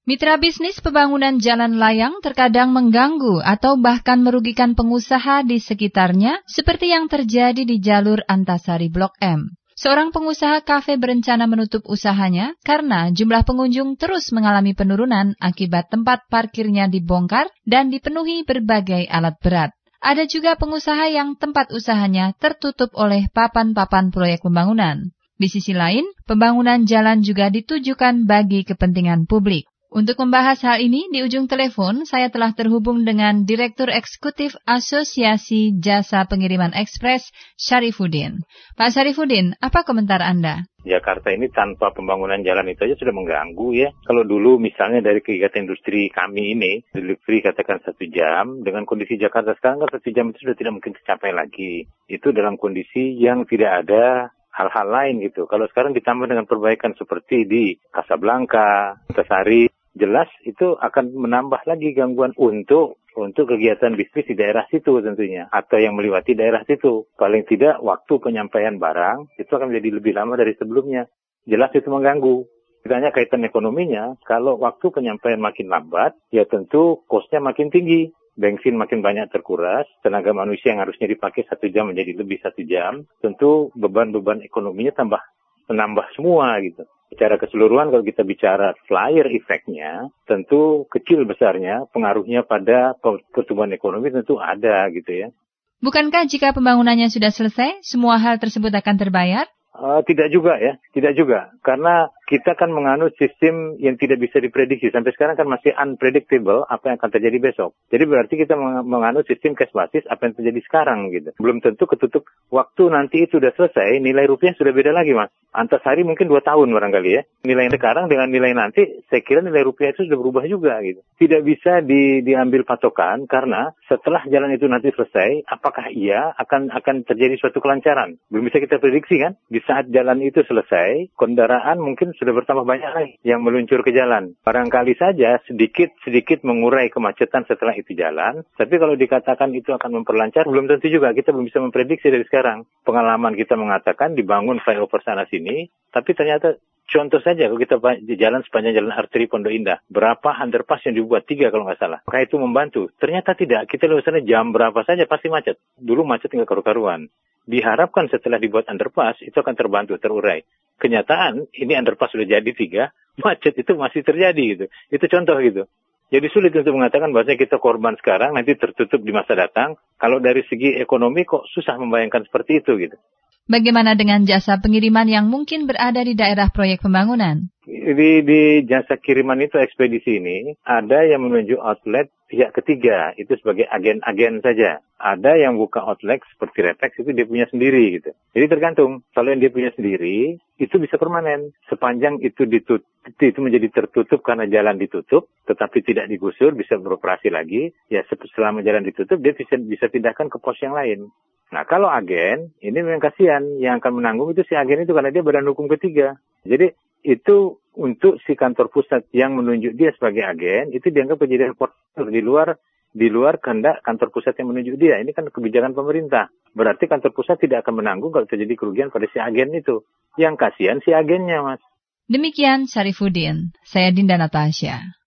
Mitra bisnis pembangunan jalan layang terkadang mengganggu atau bahkan merugikan pengusaha di sekitarnya seperti yang terjadi di jalur Antasari Blok M. Seorang pengusaha kafe berencana menutup usahanya karena jumlah pengunjung terus mengalami penurunan akibat tempat parkirnya dibongkar dan dipenuhi berbagai alat berat. Ada juga pengusaha yang tempat usahanya tertutup oleh papan-papan proyek pembangunan. Di sisi lain, pembangunan jalan juga ditujukan bagi kepentingan publik. Untuk membahas hal ini, di ujung telepon saya telah terhubung dengan Direktur Eksekutif Asosiasi Jasa Pengiriman Ekspres, Syarifuddin. Pak Syarifuddin, apa komentar Anda? Jakarta ini tanpa pembangunan jalan itu aja sudah mengganggu ya. Kalau dulu misalnya dari kegiatan industri kami ini, delivery katakan 1 jam, dengan kondisi Jakarta sekarang kan 1 jam itu sudah tidak mungkin tercapai lagi. Itu dalam kondisi yang tidak ada hal-hal lain gitu. Kalau sekarang ditambah dengan perbaikan seperti di Kasablanka, Antasari, jelas itu akan menambah lagi gangguan untuk kegiatan bisnis di daerah situ tentunya, atau yang melewati daerah situ. Paling tidak waktu penyampaian barang itu akan menjadi lebih lama dari sebelumnya. Jelas itu mengganggu. Misalnya kaitan ekonominya, kalau waktu penyampaian makin lambat, ya tentu kosnya makin tinggi. Bensin makin banyak terkuras, tenaga manusia yang harusnya dipakai 1 jam menjadi lebih 1 jam, tentu beban-beban ekonominya menambah semua gitu. Secara keseluruhan kalau kita bicara flyer efeknya, tentu kecil besarnya pengaruhnya pada pertumbuhan ekonomi tentu ada gitu ya. Bukankah jika pembangunannya sudah selesai, semua hal tersebut akan terbayar? Tidak juga ya, tidak juga. Karena kita kan menganut sistem yang tidak bisa diprediksi. Sampai sekarang kan masih unpredictable apa yang akan terjadi besok. Jadi berarti kita menganut sistem cash basis apa yang terjadi sekarang gitu. Belum tentu ketutup waktu nanti itu sudah selesai, nilai rupiah sudah beda lagi Mas. Antasari mungkin 2 tahun barangkali ya. Nilai sekarang dengan nilai nanti, saya kira nilai rupiah itu sudah berubah juga gitu. Tidak bisa diambil patokan karena setelah jalan itu nanti selesai, apakah iya akan terjadi suatu kelancaran. Belum bisa kita prediksi kan. Di saat jalan itu selesai, kendaraan mungkin sudah bertambah banyak lagi yang meluncur ke jalan. Barangkali saja sedikit mengurai kemacetan setelah itu jalan. Tapi kalau dikatakan itu akan memperlancar, belum tentu juga. Kita belum bisa memprediksi dari sekarang. Pengalaman kita mengatakan dibangun flyover sana sini, tapi ternyata contoh saja kalau kita jalan sepanjang jalan arteri Pondok Indah, berapa underpass yang dibuat 3 kalau nggak salah. Apakah itu membantu? Ternyata tidak. Kita lihat sana jam berapa saja pasti macet. Dulu macet hingga karu-karuan. Diharapkan setelah dibuat underpass itu akan terbantu, terurai. Kenyataan ini underpass sudah jadi 3, macet itu masih terjadi gitu. Itu contoh gitu. Jadi sulit untuk mengatakan bahwasanya kita korban sekarang nanti tertutup di masa datang. Kalau dari segi ekonomi kok susah membayangkan seperti itu gitu. Bagaimana dengan jasa pengiriman yang mungkin berada di daerah proyek pembangunan? Di jasa kiriman itu ekspedisi ini ada yang menunjuk outlet pihak ketiga itu sebagai agen-agen saja. Ada yang buka outlet seperti Retex itu dia punya sendiri gitu. Jadi tergantung. Kalau yang dia punya sendiri itu bisa permanen. Sepanjang itu menjadi tertutup karena jalan ditutup, tetapi tidak digusur bisa beroperasi lagi. Ya selama jalan ditutup dia bisa pindahkan ke pos yang lain. Nah kalau agen ini memang kasihan yang akan menanggung itu si agen itu karena dia badan hukum ketiga. Jadi itu untuk si kantor pusat yang menunjuk dia sebagai agen itu dianggap kejadian kotor di luar kehendak kantor pusat yang menunjuk dia. Ini kan kebijakan pemerintah. Berarti kantor pusat tidak akan menanggung kalau terjadi kerugian pada si agen itu. Yang kasihan si agennya Mas. Demikian Syarifuddin, saya Dinda Natasha.